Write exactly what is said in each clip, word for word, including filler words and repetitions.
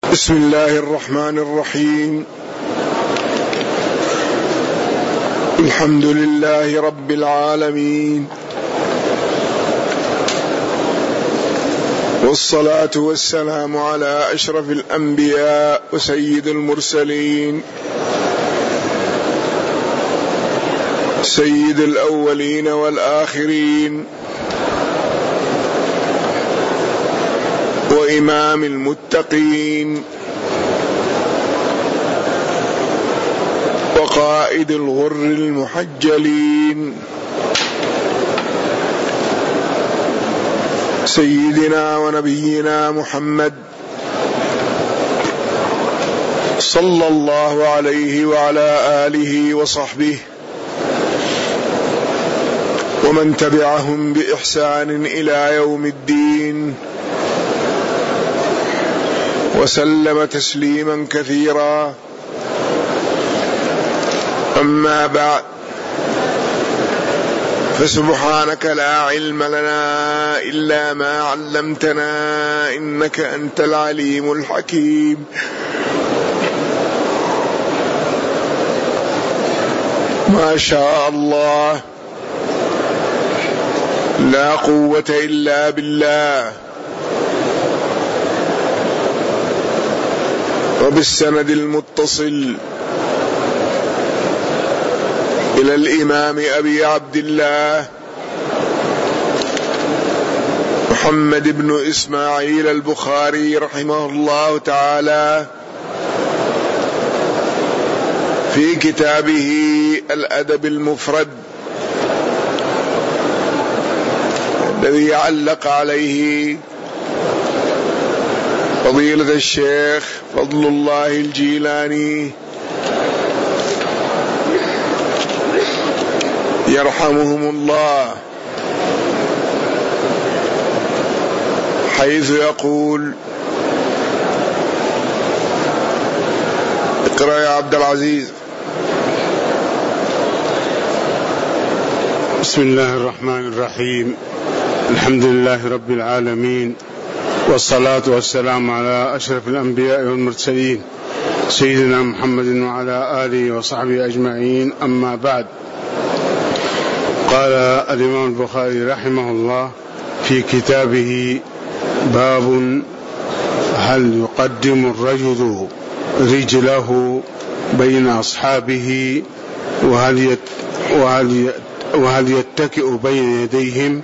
بسم الله الرحمن الرحيم. الحمد لله رب العالمين، والصلاة والسلام على أشرف الأنبياء وسيد المرسلين، سيد الأولين والآخرين، وإمام المتقين، وقائد الغر المحجلين، سيدنا ونبينا محمد صلى الله عليه وعلى آله وصحبه ومن تبعهم بإحسان إلى يوم الدين، وسلم تسليما كثيرا. أما بعد، فسبحانك لا علم لنا إلا ما علمتنا إنك أنت العليم الحكيم. ما شاء الله، لا قوة إلا بالله. وبالسند المتصل إلى الإمام أبي عبد الله محمد بن إسماعيل البخاري رحمه الله تعالى في كتابه الأدب المفرد الذي علق عليه فضيلة الشيخ فضل الله الجيلاني يرحمهم الله، حيث يقول: اقرأ يا عبد العزيز. بسم الله الرحمن الرحيم. الحمد لله رب العالمين، والصلاة والسلام على أشرف الأنبياء والمرسلين سيدنا محمد وعلى آله وصحبه أجمعين. أما بعد، قال الإمام البخاري رحمه الله في كتابه: باب هل يقدم الرجل رجله بين أصحابه وهل وهل وهل يتكئ بين يديهم.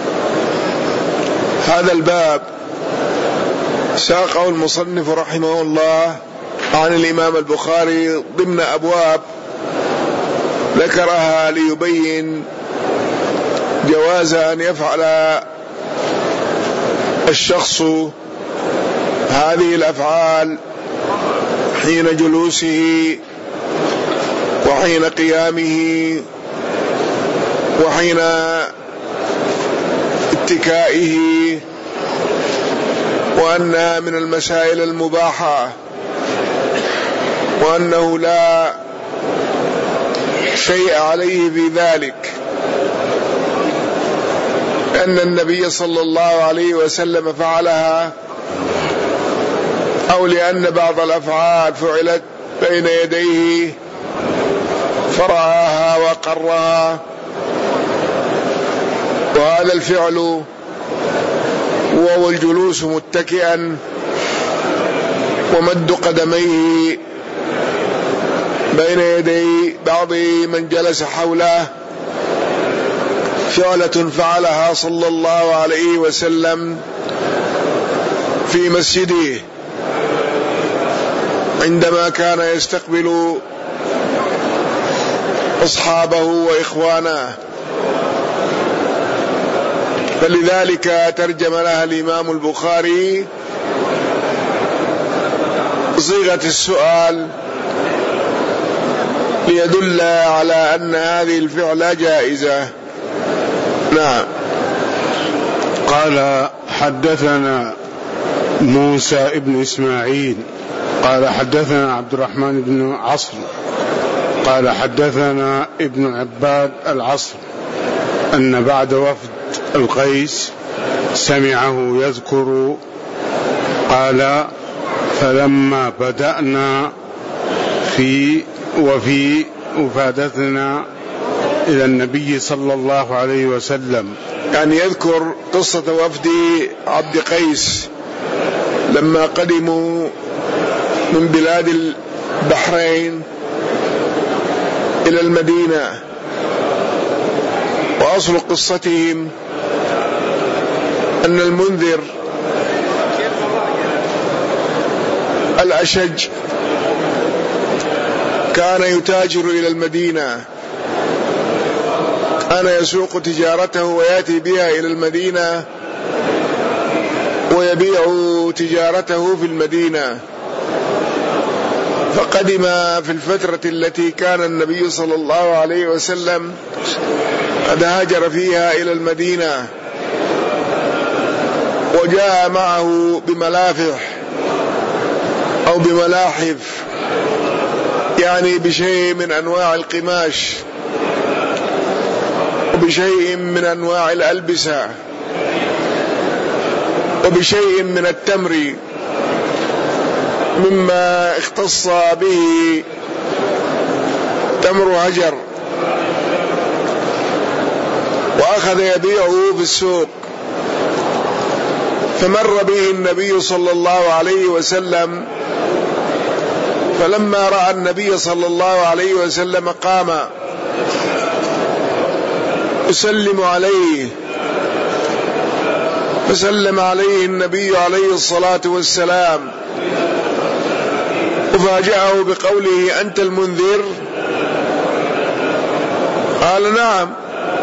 هذا الباب ساقه المصنف رحمه الله عن الإمام البخاري ضمن أبواب ذكرها ليبين جواز أن يفعل الشخص هذه الأفعال حين جلوسه وحين قيامه وحين اتكائه، وأنها من المسائل المباحة، وأنه لا شيء عليه في ذلك، لأن النبي صلى الله عليه وسلم فعلها، أو لأن بعض الأفعال فعلت بين يديه فرآها وقرها. وهذا الفعل وهو الجلوس متكئا ومد قدميه بين يدي بعض من جلس حوله فعلة فعلها صلى الله عليه وسلم في مسجده عندما كان يستقبل أصحابه وإخوانه، فلذلك ترجم لها الإمام البخاري صيغة السؤال ليدل على أن هذه الفعلة جائزة. نعم. قال: حدثنا موسى ابن إسماعيل قال حدثنا عبد الرحمن بن عصر قال حدثنا ابن عباد العصر أن بعد وفد القيس سمعه يذكر قال: فلما بدأنا في وفي وفادتنا إلى النبي صلى الله عليه وسلم، يعني يذكر قصة وفد عبد قيس لما قدموا من بلاد البحرين إلى المدينة. وأصل قصتهم أن المنذر الأشج كان يتاجر إلى المدينة، كان يسوق تجارته ويأتي بها إلى المدينة ويبيع تجارته في المدينة. فقدم في الفترة التي كان النبي صلى الله عليه وسلم قد هاجر فيها إلى المدينة، وجاء معه بملافح أو بملاحف، يعني بشيء من أنواع القماش وبشيء من أنواع الألبسة وبشيء من التمر مما اختص به تمر هجر، وأخذ يبيعه في السوق. فمر به النبي صلى الله عليه وسلم، فلما رأى النبي صلى الله عليه وسلم قام يسلم عليه، فسلم عليه النبي عليه الصلاة والسلام وفاجأه بقوله: أنت المنذر؟ قال: نعم.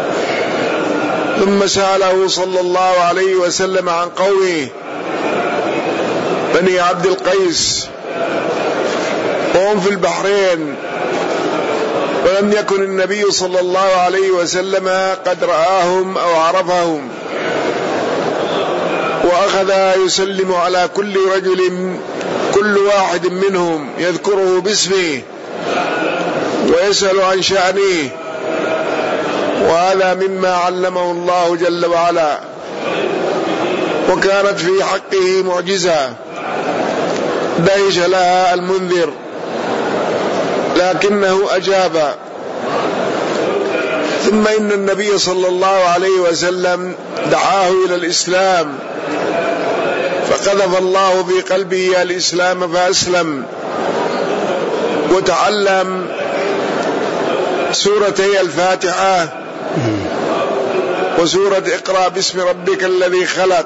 ثم سأله صلى الله عليه وسلم عن قومه بني عبد القيس، وهم في البحرين، ولم يكن النبي صلى الله عليه وسلم قد رآهم أو عرفهم. وأخذ يسلم على كل رجل، كل واحد منهم يذكره باسمه ويسأل عن شأنه، وهذا مما علمه الله جل وعلا، وكانت في حقه معجزة دهش لها المنذر، لكنه أجاب. ثم إن النبي صلى الله عليه وسلم دعاه إلى الإسلام، فقذف الله في قلبه الإسلام فأسلم، وتعلم سورتي الفاتحة وسورة اقرأ باسم ربك الذي خلق،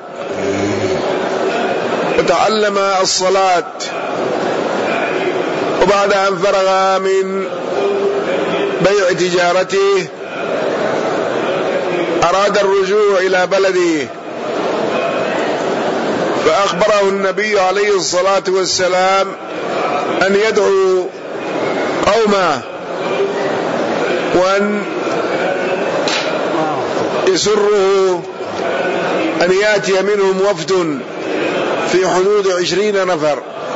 وتعلم الصلاة. وبعد أن فرغ من بيع تجارته أراد الرجوع إلى بلده، فأخبره النبي عليه الصلاة والسلام أن يدعو قومه وأن يسره أن يأتي منهم وفد في حدود عشرين نفر،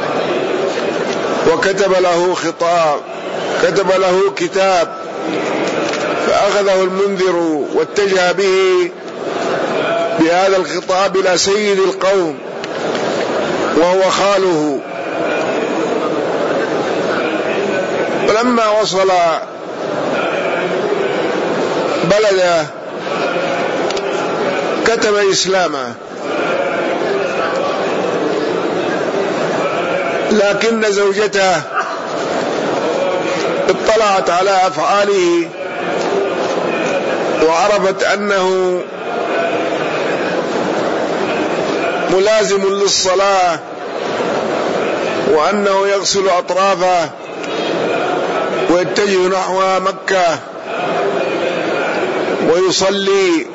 وكتب له خطاب، كتب له كتاب، فأخذه المنذر واتجه به بهذا الخطاب إلى سيد القوم وهو خاله. ولما وصل بلده كتب إسلامه، لكن زوجته اطلعت على أفعاله وعرفت أنه ملازم للصلاة، وأنه يغسل أطرافه ويتجه نحو مكة ويصلي،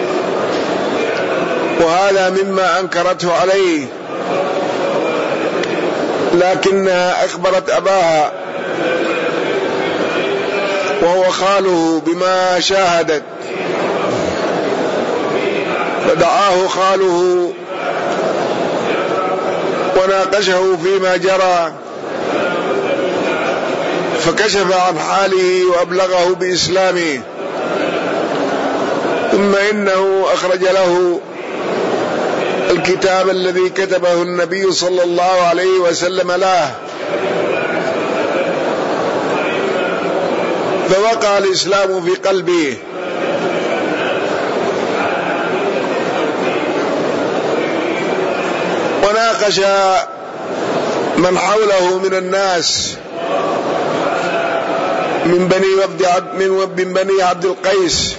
وهذا مما أنكرته عليه. لكنها أخبرت أباها وهو خاله بما شاهدت، فدعاه خاله وناقشه فيما جرى، فكشف عن حاله وأبلغه بإسلامه. ثم إنه أخرج له الكتاب الذي كتبه النبي صلى الله عليه وسلم له، فوقع الإسلام في قلبه، وناقش من حوله من الناس من بني وفد عبد من بني عبد القيس،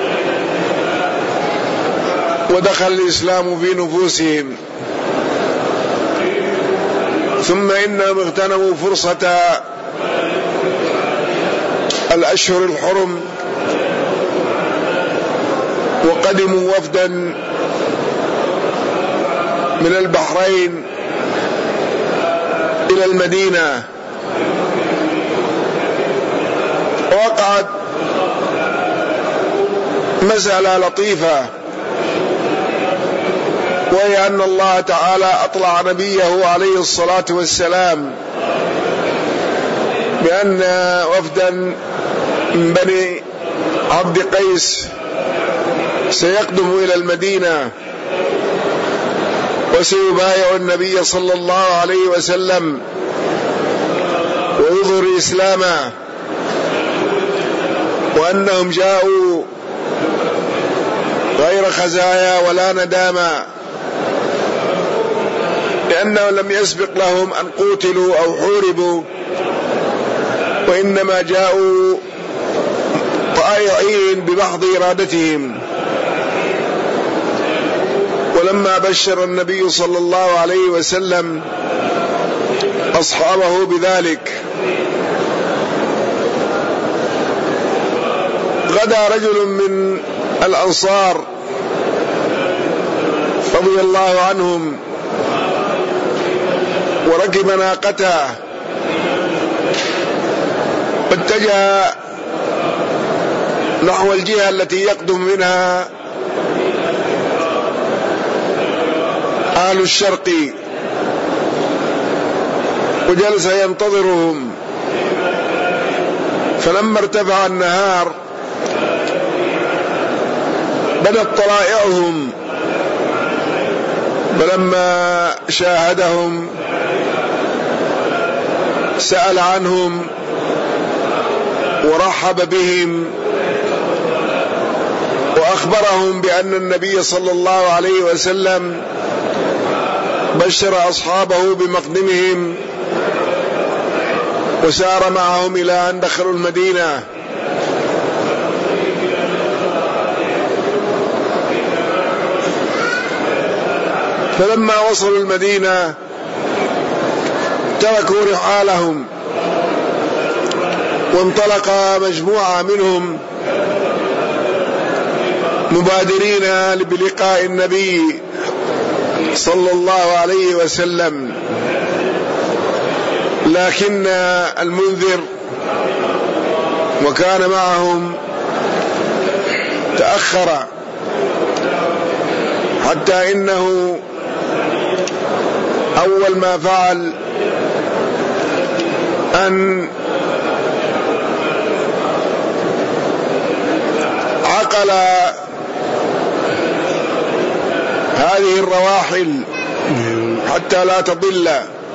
ودخل الإسلام في نفوسهم. ثم إنهم اغتنموا فرصة الأشهر الحرم، وقدموا وفدا من البحرين إلى المدينة. وقعت مسألة لطيفة، وهي أن الله تعالى أطلع نبيه عليه الصلاة والسلام بأن وفدا من بني عبد قيس سيقدم إلى المدينة وسيبايع النبي صلى الله عليه وسلم ويظهر إسلامه، وأنهم جاءوا غير خزايا ولا ندامة، لأنه لم يسبق لهم أن قتلوا أو حوربوا، وإنما جاءوا طائعين بمحض إرادتهم. ولما بشر النبي صلى الله عليه وسلم أصحابه بذلك، غدا رجل من الأنصار رضي الله عنهم وركب ناقته، واتجه نحو الجهة التي يقدم منها أهل الشرق، وجلس ينتظرهم. فلما ارتفع النهار بدت طلائعهم، فلما شاهدهم سأل عنهم ورحب بهم، وأخبرهم بأن النبي صلى الله عليه وسلم بشر أصحابه بمقدمهم، وسار معهم إلى أن دخلوا المدينة. فلما وصلوا المدينة تركوا رحالهم، وانطلق مجموعة منهم مبادرين بلقاء النبي صلى الله عليه وسلم. لكن المنذر وكان معهم تأخر، حتى إنه أول ما فعل أن عقل هذه الرواحل حتى لا تضل،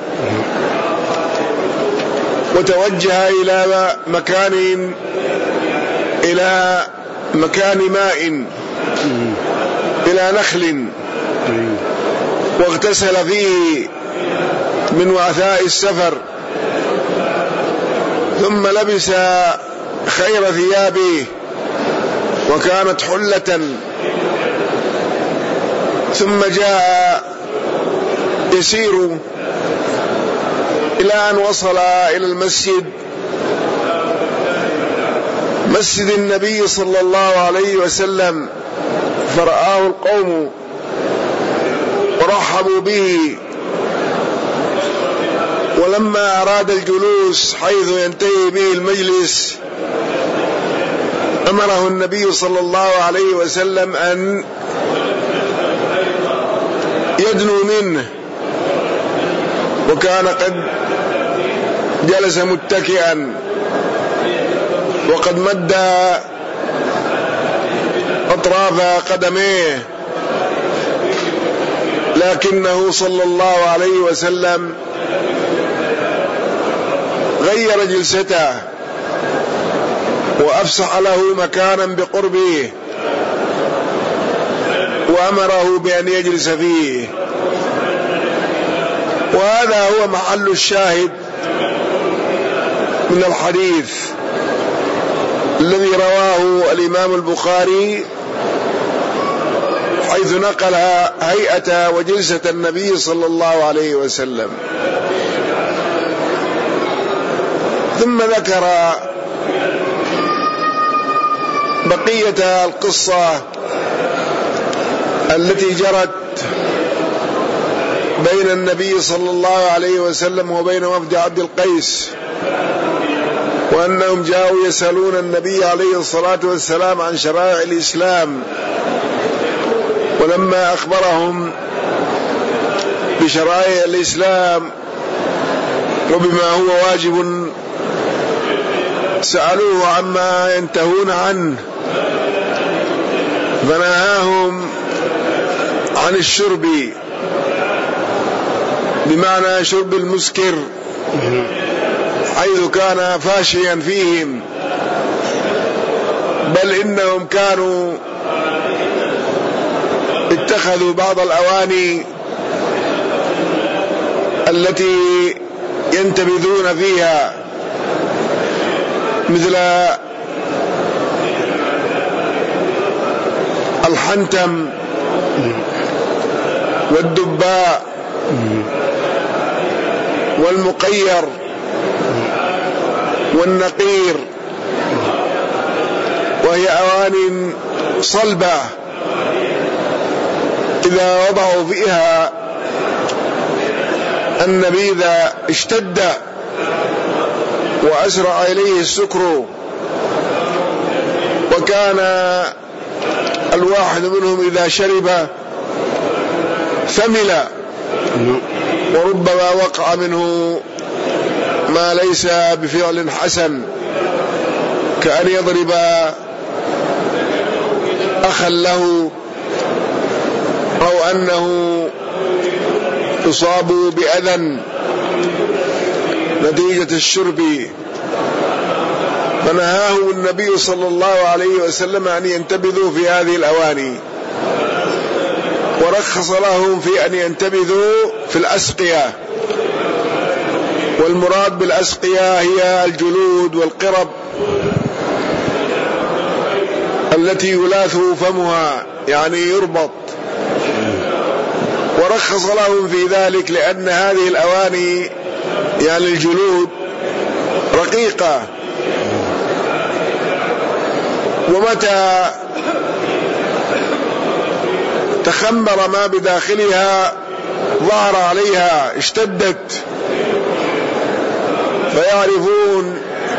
وتوجه إلى مكان إلى مكان ماء، إلى نخل، واغتسل فيه من وعثاء السفر، ثم لبس خير ثيابه وكانت حلة، ثم جاء يسير إلى أن وصل إلى المسجد، مسجد النبي صلى الله عليه وسلم، فرآه القوم ورحبوا به. ولما أراد الجلوس حيث ينتهي به المجلس أمره النبي صلى الله عليه وسلم أن يدنو منه، وكان قد جلس متكئا وقد مد أطراف قدميه، لكنه صلى الله عليه وسلم غير جلسته وأفسح له مكانا بقربه وأمره بأن يجلس فيه. وهذا هو محل الشاهد من الحديث الذي رواه الإمام البخاري، حيث نقل هيئة وجلسة النبي صلى الله عليه وسلم. ثم ذكر بقية القصة التي جرت بين النبي صلى الله عليه وسلم وبين وفد عبد القيس، وأنهم جاءوا يسألون النبي عليه الصلاة والسلام عن شرائع الإسلام، ولما أخبرهم بشرائع الإسلام وبما هو واجب سألوه عما ينتهون عنه، فنهاهم عن الشرب، بمعنى شرب المسكر، حيث كان فاشيا فيهم، بل إنهم كانوا اتخذوا بعض الأواني التي ينتبذون فيها مثل الحنتم والدباء والمقير والنقير، وهي أواني صلبة إذا وضعوا فيها النبيذ اشتد وأسرع إليه السكر، وكان الواحد منهم إذا شرب ثمل، وربما وقع منه ما ليس بفعل حسن، كأن يضرب أخا له، أو أنه يصاب بأذى نتيجة الشرب. فنهاهم النبي صلى الله عليه وسلم أن ينتبذوا في هذه الأواني، ورخص لهم في أن ينتبذوا في الأسقية، والمراد بالأسقية هي الجلود والقرب التي يلاث فمها، يعني يربط. ورخص لهم في ذلك لأن هذه الأواني يعني الجلود رقيقة، ومتى تخمر ما بداخلها ظهر عليها اشتدت، فيعرفون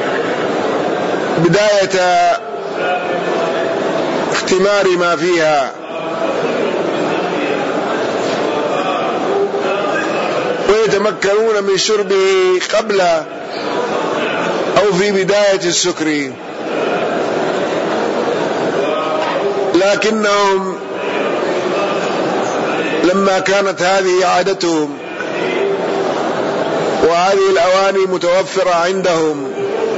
بداية اختمار ما فيها، ويتمكنون من شربه قبل أو في بداية السكر. لكنهم لما كانت هذه عادتهم وهذه الأواني متوفرة عندهم،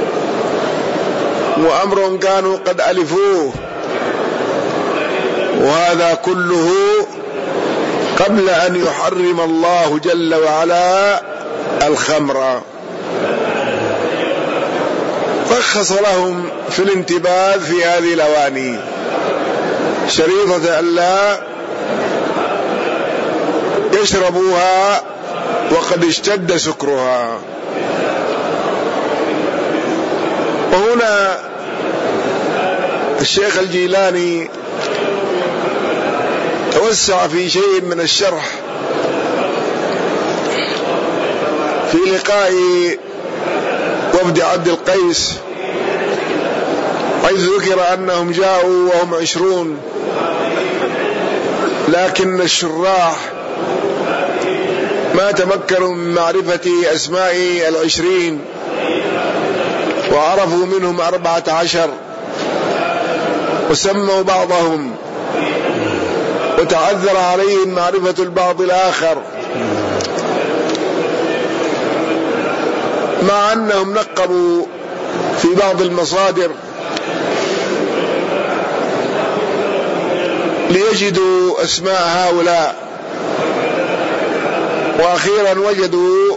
وأمر كانوا قد ألفوه، وهذا كله قبل أن يحرم الله جل وعلا الخمر، رخص لهم في الانتباذ في هذه الأواني، شريطة ألا يشربوها وقد اشتد سكرها. وهنا الشيخ الجيلاني توسع في شيء من الشرح في لقاء وفد عبد القيس، حيث ذكر أنهم جاءوا وهم عشرون، لكن الشراح ما تمكنوا من معرفة أسماء العشرين، وعرفوا منهم أربعة عشر، وسموا بعضهم وتعذر عليهم معرفة البعض الآخر، مع أنهم نقبوا في بعض المصادر ليجدوا أسماء هؤلاء، وأخيرا وجدوا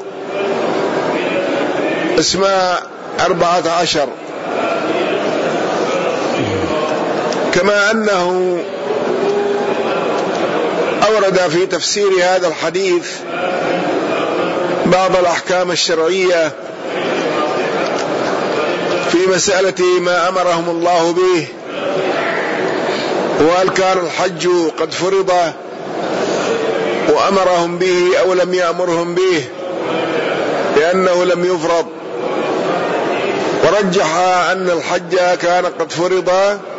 اسماء أربعة عشر، كما أنه أورد في تفسير هذا الحديث بعض الأحكام الشرعية في مسألة ما أمرهم الله به، وهل كان الحج قد فرض وأمرهم به أو لم يأمرهم به، لأنه لم يفرض، ورجح أن الحج كان قد فرض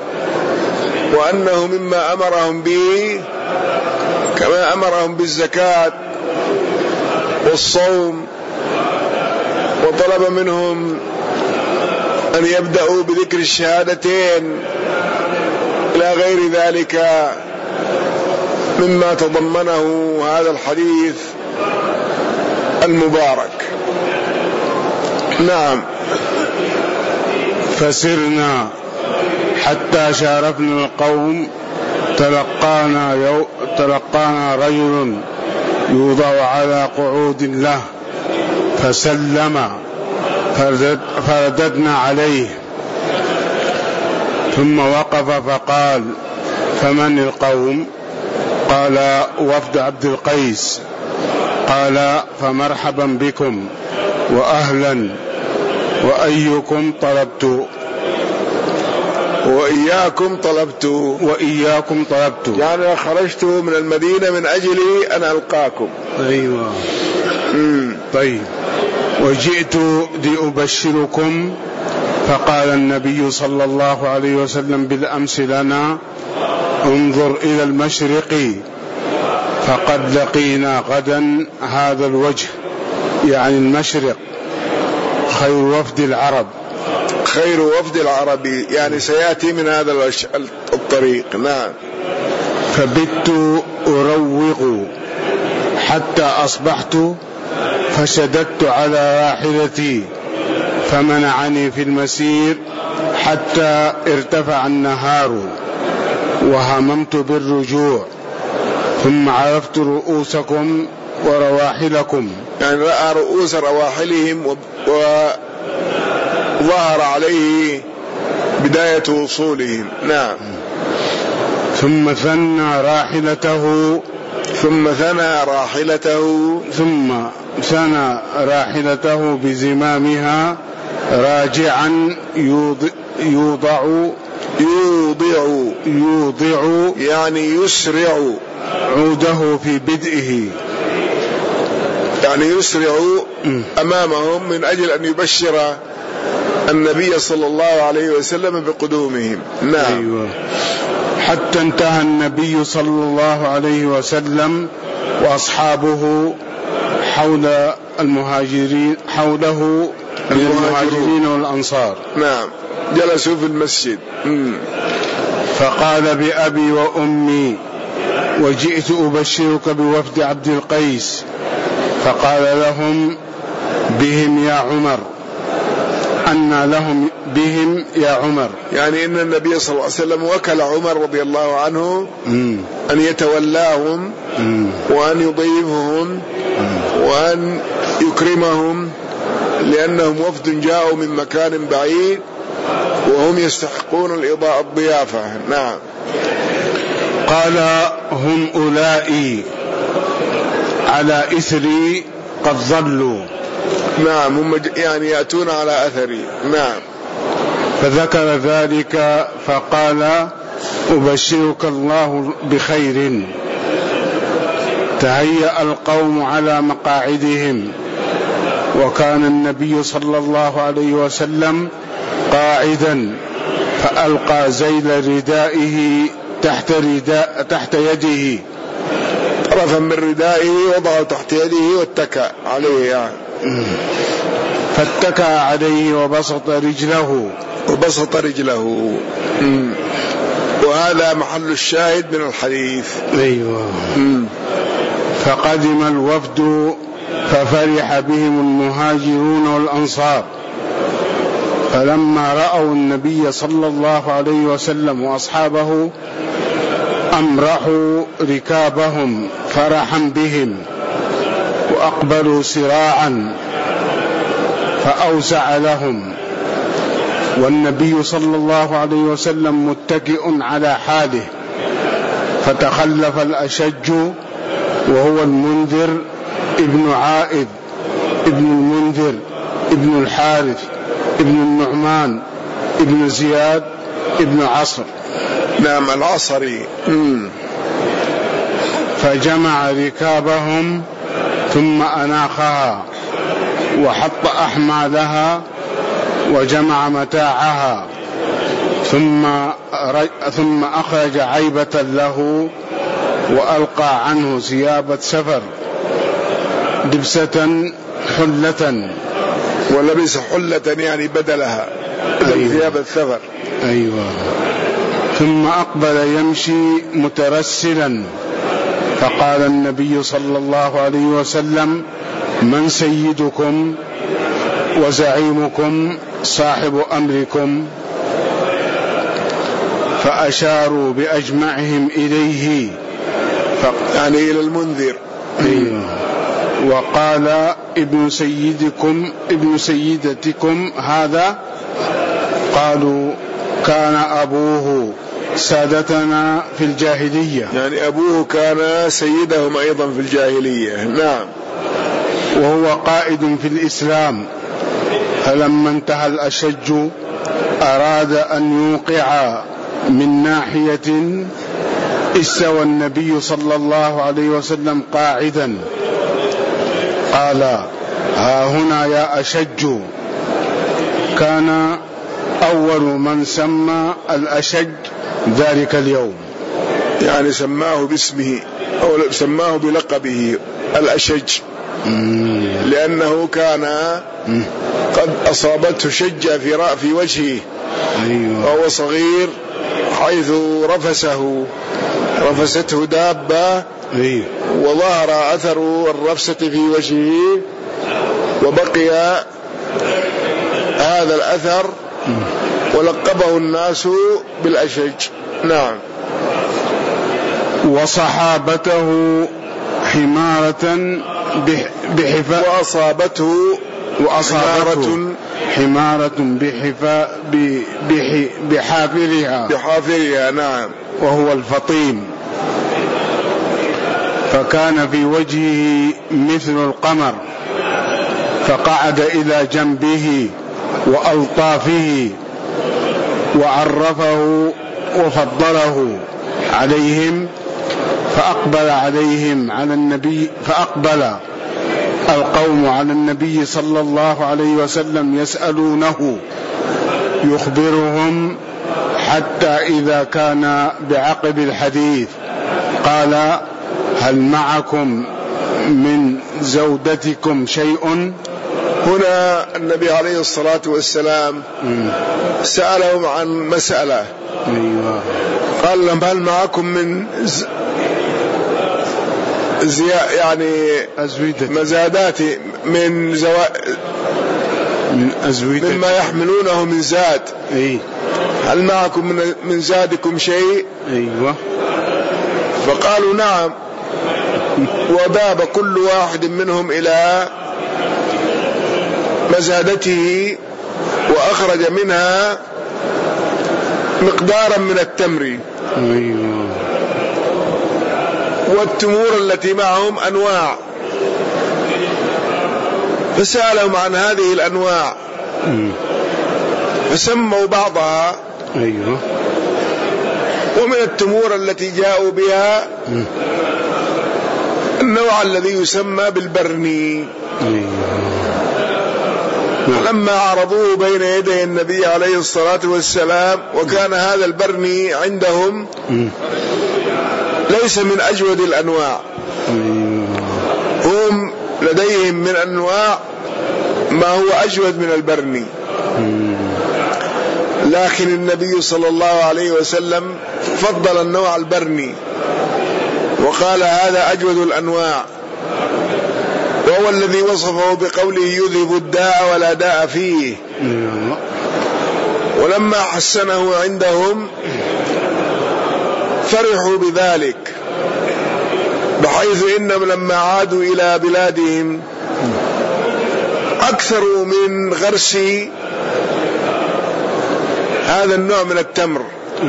وأنه مما أمرهم به، كما أمرهم بالزكاة والصوم، وطلب منهم أن يبدأوا بذكر الشهادتين إلى غير ذلك مما تضمنه هذا الحديث المبارك. نعم. فسرنا حتى شارفنا القوم، تلقانا, يو تلقانا رجل يوضع على قعود له فسلم فردد فرددنا عليه، ثم وقف فقال: فمن القوم؟ قال: وفد عبد القيس. قال: فمرحبا بكم وأهلا، وأيكم طلبت؟ وإياكم طلبت وإياكم طلبت يعني خرجت من المدينة من أجل أن ألقاكم. أيوة. مم. طيب. وجئت لأبشركم، فقال النبي صلى الله عليه وسلم بالأمس لنا: انظر إلى المشرق فقد لقينا غدا هذا الوجه، يعني المشرق خير وفد العرب، خير وفد العربي، يعني سيأتي من هذا الطريق. نعم. فبت أروق حتى أصبحت، فشددت على راحلتي فمنعني في المسير حتى ارتفع النهار، وهممت بالرجوع، ثم عرفت رؤوسكم ورواحلكم، يعني رأى رؤوس رواحلهم وظهر عليه بداية وصولهم. نعم. ثم ثنى راحلته ثم ثنى راحلته ثم ثنى راحلته بزمامها راجعا يوضع يوضع يوضع يوضع يعني يسرع عوده في بدئه، يعني يسرع أمامهم من أجل أن يبشر النبي صلى الله عليه وسلم بقدومهم. نعم. أيوة. حتى انتهى النبي صلى الله عليه وسلم وأصحابه حول المهاجرين حوله من المهاجرين والأنصار. نعم. جلسوا في المسجد. مم. فقال: بأبي وأمي وجئت أبشرك بوفد عبد القيس. فقال لهم: بهم يا عمر. أن لهم بهم يا عمر، يعني إن النبي صلى الله عليه وسلم وكل عمر رضي الله عنه مم. أن يتولاهم مم. وأن يضيفهم مم. وأن يكرمهم، لأنهم وفد جاءوا من مكان بعيد وهم يستحقون الإضاءة الضيافة. نعم. قال: هم أولئي على إثري قد ظلوا. نعم. هم يعني يأتون على أثري. نعم. فذكر ذلك فقال: أبشرك الله بخير. تهيأ القوم على مقاعدهم، وكان النبي صلى الله عليه وسلم قاعدا، فألقى زيل ردائه تحت, رداء تحت يده، طرفا من ردائه وضعه تحت يده واتكأ عليه يعني. فاتكأ عليه وبسط رجله وبسط رجله وهذا محل الشاهد من الحديث. أيوة. فقدم الوفد ففرح بهم المهاجرون والأنصار، فلما رأوا النبي صلى الله عليه وسلم وأصحابه أمرحوا ركابهم فرحا بهم وأقبلوا سراعا فأوسع لهم، والنبي صلى الله عليه وسلم متكئ على حاله، فتخلف الأشج وهو المنذر ابن عائذ ابن المنذر ابن الحارث ابن النعمان ابن زياد ابن عصر. نعم العصري. مم. فجمع ركابهم ثم أناخها وحط أحمالها وجمع متاعها، ثم ثم أخرج عيبة له وألقى عنه ثياب سفر دبسة حلة، ولبس حلة يعني بدلها بدل ثياب السفر. أيوة. ثم أقبل يمشي مترسلا، فقال النبي صلى الله عليه وسلم: من سيدكم وزعيمكم صاحب أمركم؟ فأشاروا بأجمعهم إليه، يعني إلى المنذر. أيوة. وقال: ابن سيدكم ابن سيدتكم هذا؟ قالوا: كان أبوه سادتنا في الجاهلية، يعني أبوه كان سيدهم أيضا في الجاهلية. نعم. وهو قائد في الإسلام. فلما انتهى الأشج أراد أن يوقع من ناحية، استوى النبي صلى الله عليه وسلم قاعدا، قال: ها هنا يا أشج. كان أول من سمى الأشج ذلك اليوم، يعني سماه باسمه أو سماه بلقبه الأشج، لأنه كان قد أصابته شجة في رأ في وجهه. أيوة. وهو صغير، حيث رفسه رفسته دابة. أيوة. وظهر أثر الرفسة في وجهه، وبقي هذا الأثر، ولقبه الناس بالأشج. نعم. وصحابته حمارة بحفاء وأصابته وأصابته حمارة بحفاء بحافرها بحافرها. نعم. وهو الفطيم، فكان في وجهه مثل القمر، فقعد إلى جنبه وألطافه وعرفه وفضله عليهم، فأقبل عليهم على النبي فأقبل القوم على النبي صلى الله عليه وسلم يسألونه يخبرهم، حتى إذا كان بعقب الحديث قال: هل معكم من زودتكم شيء؟ هنا النبي عليه الصلاة والسلام سألهم عن مسألة. أيوة. قال لهم: هل معكم من ز... زيا يعني مزادات من زوا... من أزويدة مما يحملونه من زاد؟ أي. هل معكم من, من زادكم شيء؟ أيوة. فقالوا: نعم. وذهب كل واحد منهم إلى مزادته وأخرج منها مقدارا من التمر. أيوة. والتمور التي معهم أنواع، فسألهم عن هذه الأنواع فسموا بعضها. أيوة. ومن التمور التي جاءوا بها النوع الذي يسمى بالبرني. أيوة. لما عرضوه بين يدي النبي عليه الصلاة والسلام، وكان هذا البرني عندهم ليس من أجود الأنواع، هم لديهم من أنواع ما هو أجود من البرني، لكن النبي صلى الله عليه وسلم فضل النوع البرني وقال هذا أجود الأنواع، وهو الذي وصفه بقوله يذهب الداء ولا داء فيه. ولما حسنه عندهم فرحوا بذلك، بحيث إنهم لما عادوا إلى بلادهم أكثروا من غرس هذا النوع من التمر،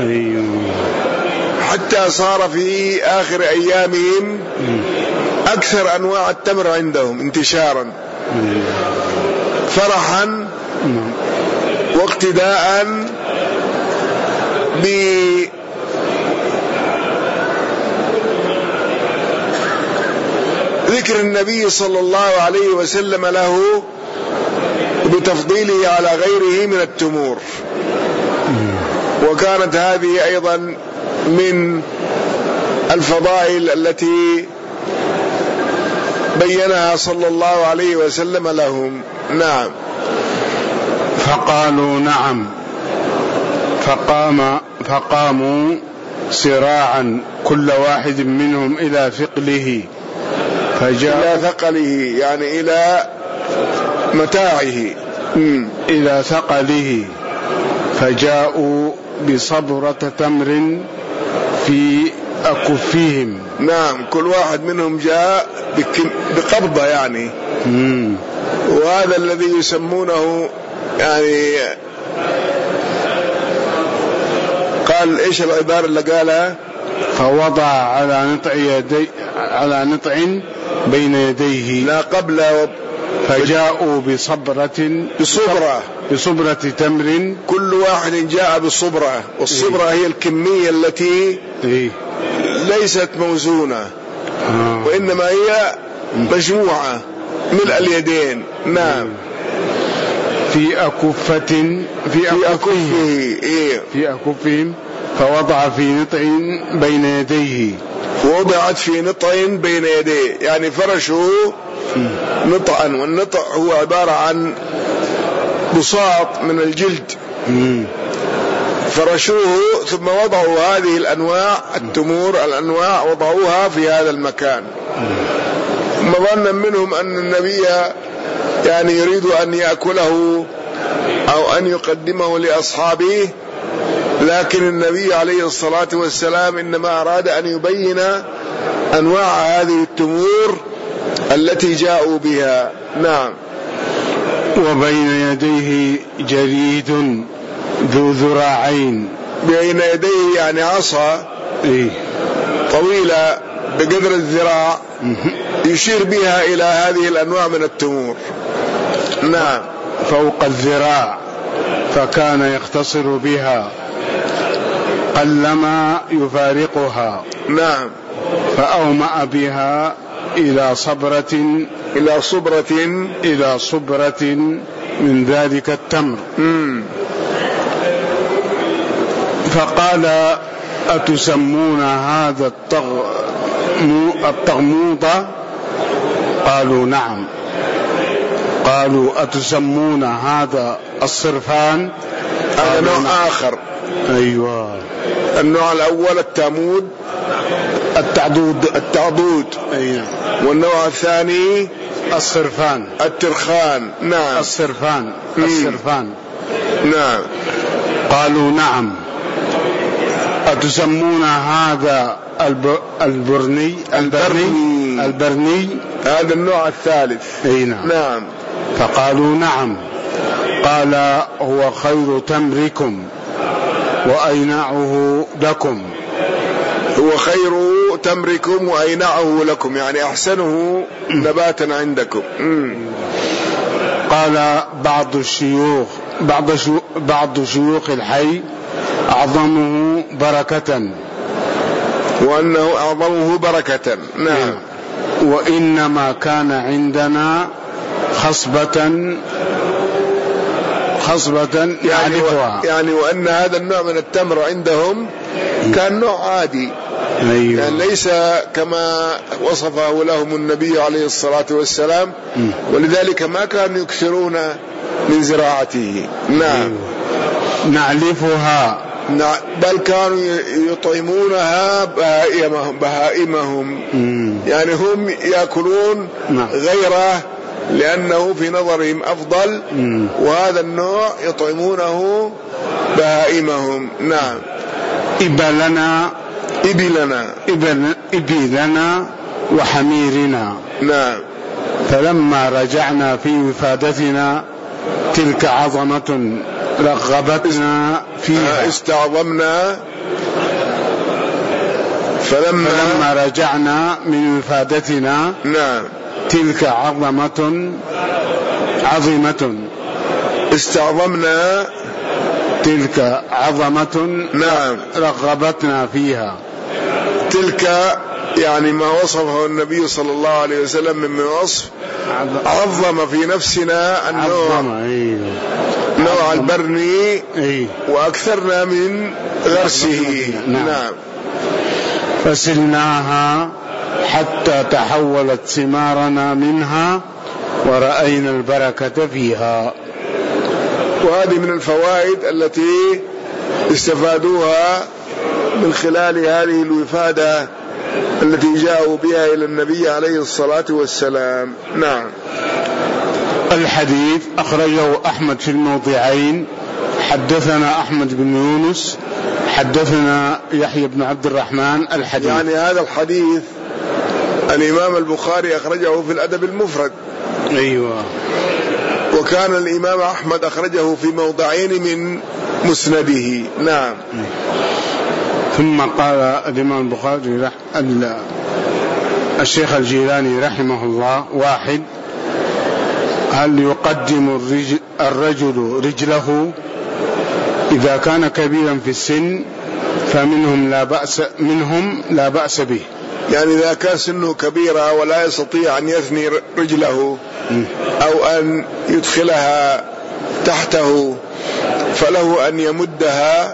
حتى صار في آخر أيامهم أكثر أنواع التمر عندهم انتشارا، فرحا واقتداء بذكر النبي صلى الله عليه وسلم له بتفضيله على غيره من التمور. وكانت هذه أيضا من الفضائل التي بينها صلى الله عليه وسلم لهم. نعم. فقالوا نعم، فقام فقاموا سراعا كل واحد منهم إلى ثقله، فجاء إلى ثقله يعني إلى متاعه، إلى ثقله، فجاءوا بصبرة تمر في أكفهم. نعم، كل واحد منهم جاء بقبضة يعني. مم. وهذا الذي يسمونه يعني قال إيش العبارة اللي قالها؟ فوضع على نطع يدي على نطع بين يديه، لا قبل و... فجاءوا بصبرة بصبرة بصبرة تمر، كل واحد جاء بصبرة، والصبرة هي الكمية التي ليست موزونة، وإنما هي مجموعة ملء اليدين. نعم. في أكفة في أكفه في أكفهم، فوضع في نطع بين يديه، وضعت في نطع بين يديه يعني فرشوا نطعا، والنطع هو عبارة عن بساط من الجلد، فرشوه ثم وضعوا هذه الأنواع التمور الأنواع وضعوها في هذا المكان، مظنا منهم أن النبي يعني يريد أن يأكله أو أن يقدمه لأصحابه، لكن النبي عليه الصلاة والسلام إنما أراد أن يبين أنواع هذه التمور التي جاءوا بها. نعم. وبين يديه جريد ذو ذراعين، بين يديه يعني عصا طويلة بقدر الذراع يشير بها إلى هذه الأنواع من التمور. نعم. فوق الذراع، فكان يختصر بها قلما يفارقها. نعم. فأومأ بها إلى صبرة إلى صبرة إلى صبرة من ذلك التمر. مم. فقال أتسمون هذا الطغموض؟ قالوا نعم. قالوا أتسمون هذا الصرفان؟ هذا نوع نعم. آخر. أيوة. النوع الأول التامود التعدود التعدود أيوة. والنوع الثاني الصرفان الترخان. نعم. الصرفان الصرفان. نعم. قالوا نعم. أتسمون هذا الب... البرني البرني البرني هذا النوع الثالث. أي نعم. نعم. فقالوا نعم. قال هو خير تمركم وأينعه لكم. هو خير تمركم وأينعه لكم يعني أحسنه نباتا عندكم. مم. قال بعض الشيوخ بعض شو بعض شيوخ الحي أعظمه بركة، وأنه أعظمه بركة. نعم. وإنما كان عندنا خصبة خصبة يعرفها، يعني وأن هذا النوع من التمر عندهم كان نوع عادي. أيوة. يعني ليس كما وصفه لهم النبي عليه الصلاة والسلام، ولذلك ما كانوا يكثرون من زراعته. نعم. أيوة. نعلفها بل كانوا يطعمونها بهائمهم, بهائمهم. يعني هم يأكلون غيره لأنه في نظرهم أفضل، وهذا النوع يطعمونه بهائمهم. نعم. إبلنا إبلنا إبلنا وحميرنا. نعم. فلما رجعنا في وفادتنا تلك عظمة رغبتنا فيها. استعظمنا فلما, فلما رجعنا من وفادتنا. نعم. تلك عظمة عظمة استعظمنا تلك عظمة. نعم. رغبتنا فيها. تلك يعني ما وصفه النبي صلى الله عليه وسلم من وصف عظم في نفسنا النوع نوع البرني وأكثرنا من غرسه. نعم. نعم. فسلناها حتى تحولت ثمارنا منها ورأينا البركة فيها. وهذه من الفوائد التي استفادوها من خلال هذه الوفادة التي جاءوا بها إلى النبي عليه الصلاة والسلام. نعم. الحديث أخرجه أحمد في الموضعين. حدثنا أحمد بن يونس حدثنا يحيى بن عبد الرحمن. الحديث يعني هذا الحديث الإمام البخاري أخرجه في الأدب المفرد. أيوة. وكان الإمام أحمد أخرجه في موضعين من مسنده. نعم. ثم قال الإمام البخاري الشيخ الجيلاني رحمه الله: واحد، هل يقدم الرجل, الرجل رجله إذا كان كبيرا في السن فمنهم لا بأس منهم لا بأس به. يعني إذا كان سنه كبيرة ولا يستطيع أن يثني رجله أو أن يدخلها تحته فله أن يمدها،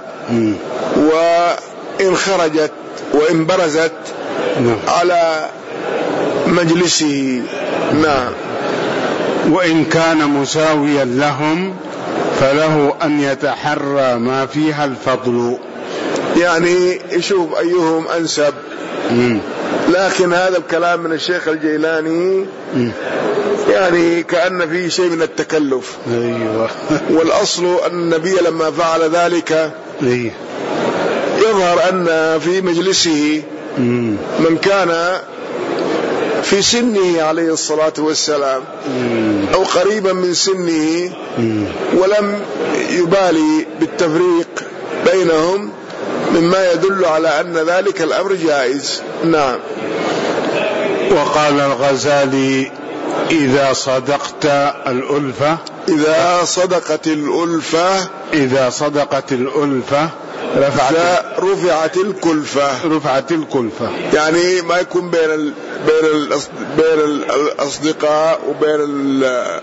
وإن خرجت وإن برزت على مجلسه. نعم. وإن كان مساويا لهم فله أن يتحرى ما فيها الفضل. يعني يشوف أيهم أنسب. مم. لكن هذا الكلام من الشيخ الجيلاني مم. يعني كأن فيه شيء من التكلف. أيوة. والأصل أن النبي لما فعل ذلك أيوة. يظهر أن في مجلسه مم. من كان في سنه عليه الصلاة والسلام مم. أو قريبا من سنه مم. ولم يبالي بالتفريق بينهم، مما يدل على أن ذلك الأمر جائز. نعم. وقال الغزالي: إذا صدقت الألفة إذا صدقت الألفة إذا صدقت الألفة رفعت رفعت الكلفة رفعت الكلفة. يعني ما يكون بين ال... بين ال... بين الأصدقاء وبين ال...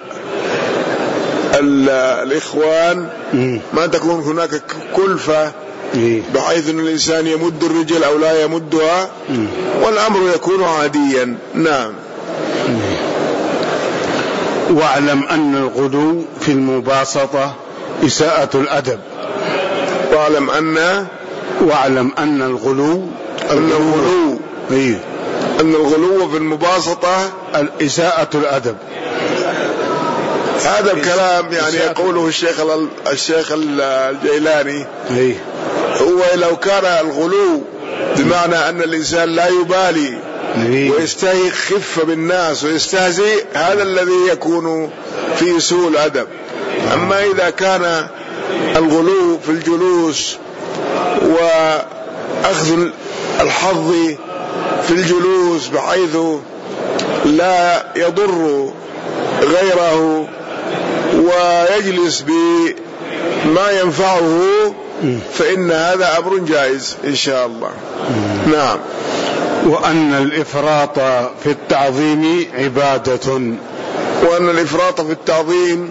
ال... الإخوان م. ما تكون هناك كلفة بحيث أن الإنسان يمد الرجل أو لا يمدها م. والأمر يكون عاديا. نعم. م. واعلم أن الغلو في المباسطة إساءة الأدب. واعلم أن واعلم أن الغلو أن الغلو إيه؟ أن الغلو في المباسطة إساءة الأدب. هذا الكلام يعني يقوله الشيخ الشيخ الجيلاني. إيه؟ هو لو كان الغلو بمعنى أن الإنسان لا يبالي إيه؟ ويستهي خفة بالناس ويستهزئ، هذا الذي يكون فيه سوء الأدب. أما إذا كان الغلو في الجلوس وأخذ الحظ في الجلوس بحيث لا يضر غيره ويجلس بما ينفعه فإن هذا أمر جائز إن شاء الله. نعم. وأن الإفراط في التعظيم عبادة. وأن الإفراط في التعظيم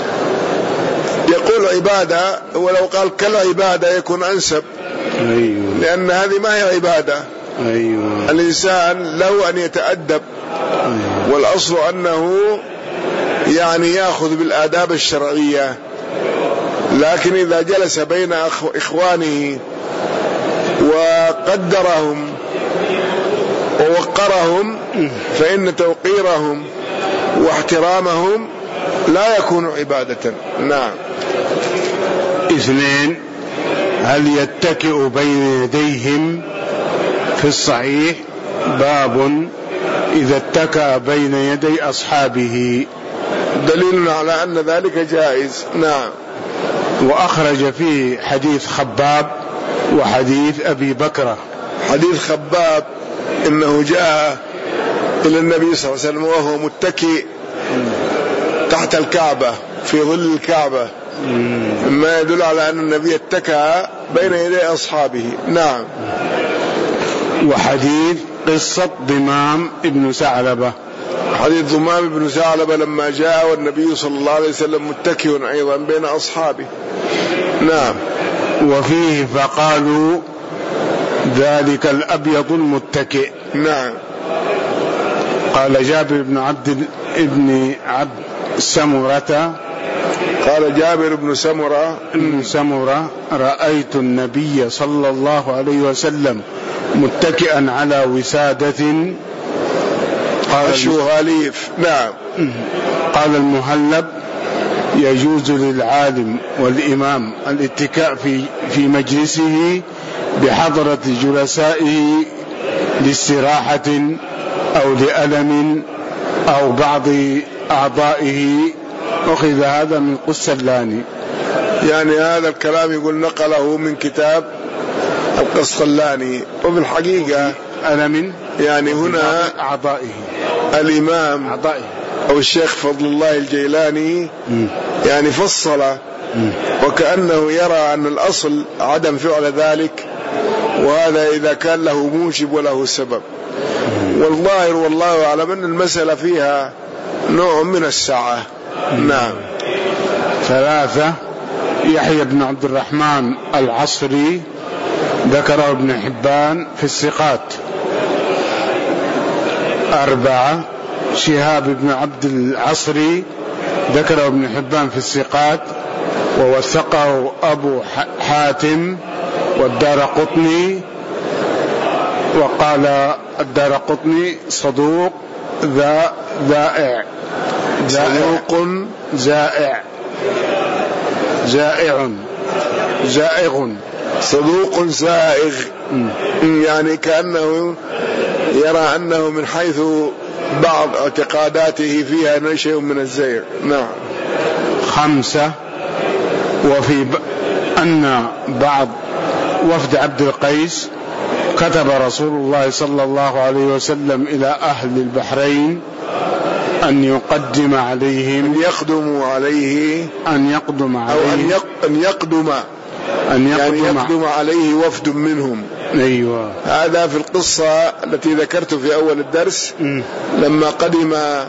يقول عبادة، ولو قال كالعبادة يكون أنسب. أيوة. لأن هذه ما هي عبادة. أيوة. الإنسان له أن يتأدب. أيوة. والأصل أنه يعني يأخذ بالآداب الشرعية، لكن إذا جلس بين إخوانه وقدرهم ووقرهم فإن توقيرهم واحترامهم لا يكون عبادة. نعم. اثنين، هل يتكئ بين يديهم؟ في الصحيح باب إذا اتكأ بين يدي أصحابه، دليل على أن ذلك جائز. نعم. وأخرج فيه حديث خباب وحديث أبي بكرة. حديث خباب إنه جاء إلى النبي صلى الله عليه وسلم وهو متكئ تحت الكعبة في ظل الكعبة، ما يدل على أن النبي اتكأ بين يدي أصحابه. نعم. وحديث قصة ضمام ابن ثعلبة، حديث ضمام ابن ثعلبة لما جاء والنبي صلى الله عليه وسلم متكئ أيضا بين أصحابه. نعم. وفيه فقالوا ذلك الأبيض المتكئ. نعم. قال جابر بن عبد ابن عبد سمرة قال جابر بن سمرة ابن سمرة رأيت النبي صلى الله عليه وسلم متكئا على وسادة قال غليف. نعم. قال المهلب يجوز للعالم والإمام الاتكاء في في مجلسه بحضرة جلسائه لاستراحة أو لألم أو بعض أعضائه. أخذ هذا من قسطلاني، يعني هذا الكلام يقول نقله من كتاب القسطلاني. وفي الحقيقة ألم يعني هنا أعضائه الإمام أعضائه أو الشيخ فضل الله الجيلاني م. يعني فصل م. وكأنه يرى أن الأصل عدم فعل ذلك، وهذا إذا كان له موجب وله سبب. م. والظاهر والله أعلم أن المسألة فيها نوع من السعة. م. نعم. ثلاثة، يحيى بن عبد الرحمن العصري ذكره ابن حبان في الثقات. أربعة، شهاب بن عبد العصري ذكره ابن حبان في الثقات ووثقه أبو حاتم والدارقطني، وقال الدارقطني صدوق ذا ذائع صدوق زائع زائع زائغ صدوق زائغ، يعني كأنه يرى أنه من حيث بعض اعتقاداته فيها شيء من الزيغ. نعم. خمسة، وفي ب... أن بعض وفد عبد القيس كتب رسول الله صلى الله عليه وسلم إلى أهل البحرين أن يقدم عليهم أن يقدم عليه أن يقدم عليه أو أن, يق... أن يقدم أن يقدم, يعني يقدم عليه وفد منهم. أيوة. هذا في القصة التي ذكرت في أول الدرس م. لما قدم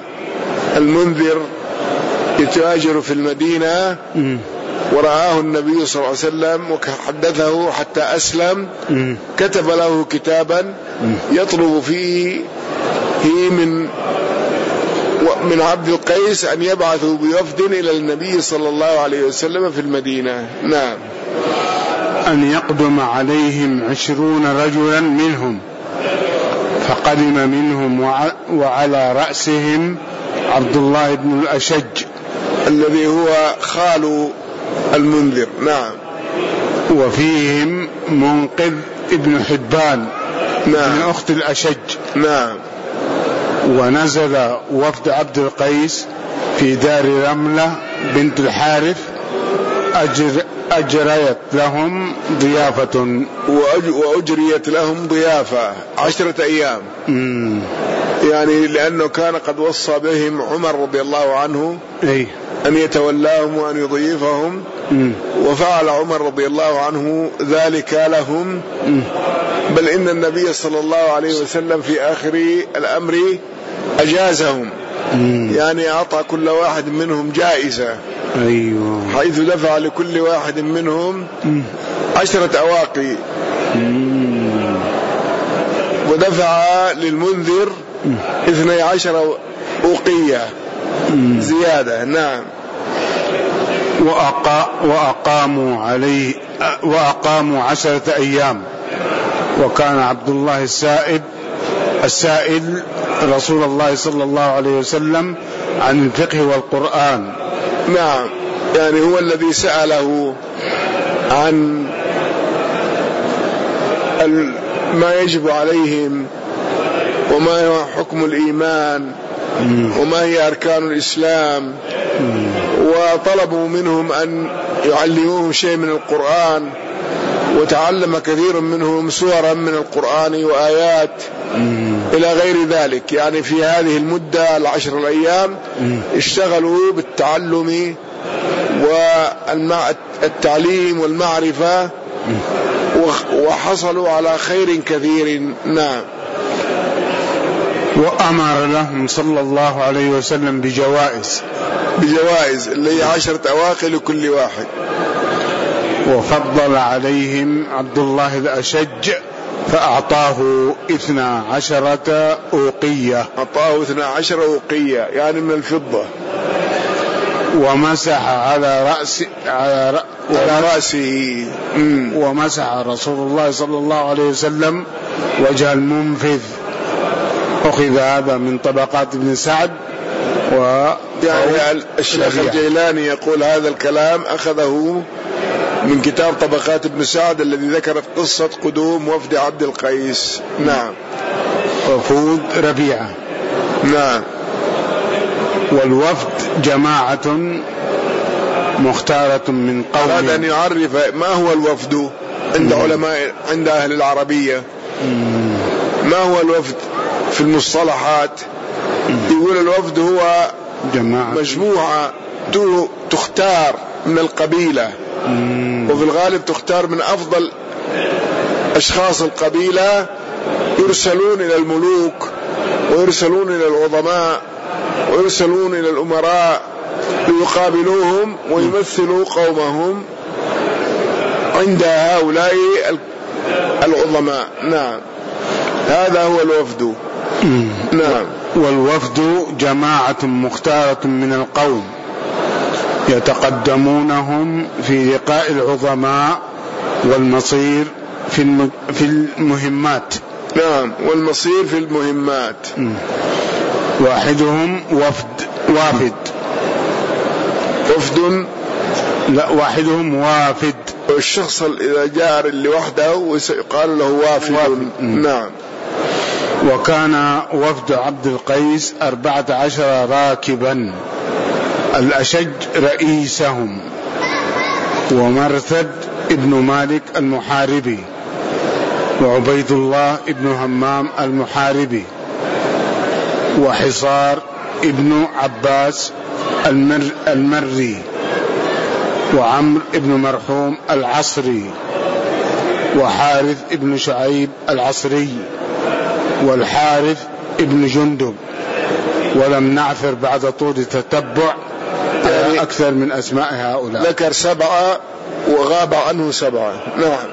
المنذر يتاجر في المدينة م. ورآه النبي صلى الله عليه وسلم وحدثه حتى أسلم م. كتب له كتابا م. يطلب فيه هي من من عبد القيس أن يبعثوا بوفد إلى النبي صلى الله عليه وسلم في المدينة. نعم. أن يقدم عليهم عشرون رجلا منهم، فقدم منهم وعلى رأسهم عبد الله بن الأشج الذي هو خال المنذر. نعم. وفيهم منقذ ابن حبان نعم. من أخت الأشج. نعم. ونزل وفد عبد القيس في دار رملة بنت الحارث أجر أجريت لهم ضيافة وأجريت لهم ضيافة عشرة أيام. مم. يعني لأنه كان قد وصى بهم عمر رضي الله عنه أي. أن يتولاهم وأن يضيفهم. مم. وفعل عمر رضي الله عنه ذلك لهم. مم. بل إن النبي صلى الله عليه وسلم في آخر الأمر أجازهم. مم. يعني أعطى كل واحد منهم جائزة. أيوة. حيث دفع لكل واحد منهم مم. عشرة أواقي. مم. ودفع للمنذر اثني عشر أوقية زيادة. نعم. وأقاموا عليه وأقاموا عشرة أيام. وكان عبد الله السائب السائل رسول الله صلى الله عليه وسلم عن الفقه والقرآن. نعم، يعني هو الذي سأله عن ما يجب عليهم وما هو حكم الإيمان وما هي أركان الإسلام، وطلبوا منهم أن يعلموهم شيء من القرآن، وتعلم كثير منهم سورا من القرآن وآيات إلى غير ذلك. يعني في هذه المدة العشر الأيام اشتغلوا بالتعلم والتعليم والمعرفة وحصلوا على خير كثير. نعم. وأمر لهم صلى الله عليه وسلم بجوائز بجوائز اللي هي عشرة أواقي لكل واحد. وفضل عليهم عبد الله الأشج فأعطاه اثنا عشرة أوقية. أعطاه اثنا عشر أوقية يعني من الفضة. ومسح على رأس على, رأ... على رأسه. ومسح رسول الله صلى الله عليه وسلم وجه المنفذ. أخذ هذا من طبقات ابن سعد. و يعني الشيخ الجيلاني يقول هذا الكلام أخذه من كتاب طبقات ابن سعد الذي ذكر قصة قدوم وفد عبد القيس. نعم. وفود ربيعة. نعم. والوفد جماعة مختارة من قوم. أراد أن يعرف ما هو الوفد عند علماء عند أهل العربية. ما هو الوفد في المصطلحات؟ يقول الوفد هو جماعة مجموعة تختار من القبيلة، وفي الغالب تختار من أفضل أشخاص القبيلة، يرسلون إلى الملوك ويرسلون إلى العظماء ويرسلون إلى الأمراء ليقابلوهم ويمثلوا قومهم عند هؤلاء العظماء. نعم، هذا هو الوفد. نعم. والوفد جماعة مختارة من القوم يتقدمونهم في لقاء العظماء والمصير في في المهمات. نعم، والمصير في المهمات. واحدهم وفد وافد وفد لا واحدهم وافد. والشخص إذا جاء لوحده يقال له وافد, وافد. نعم. وكان وفد عبد القيس أربعة عشر راكبا، الأشج رئيسهم، ومرثد ابن مالك المحاربي، وعبيد الله ابن همام المحاربي، وحصار ابن عباس المر المري، وعمر ابن مرحوم العصري، وحارث ابن شعيب العصري، والحارث ابن جندب. ولم نعثر بعد طول التتبع يعني أكثر من أسماء هؤلاء. ذكر سبعة وغاب عنه سبعة. نعم.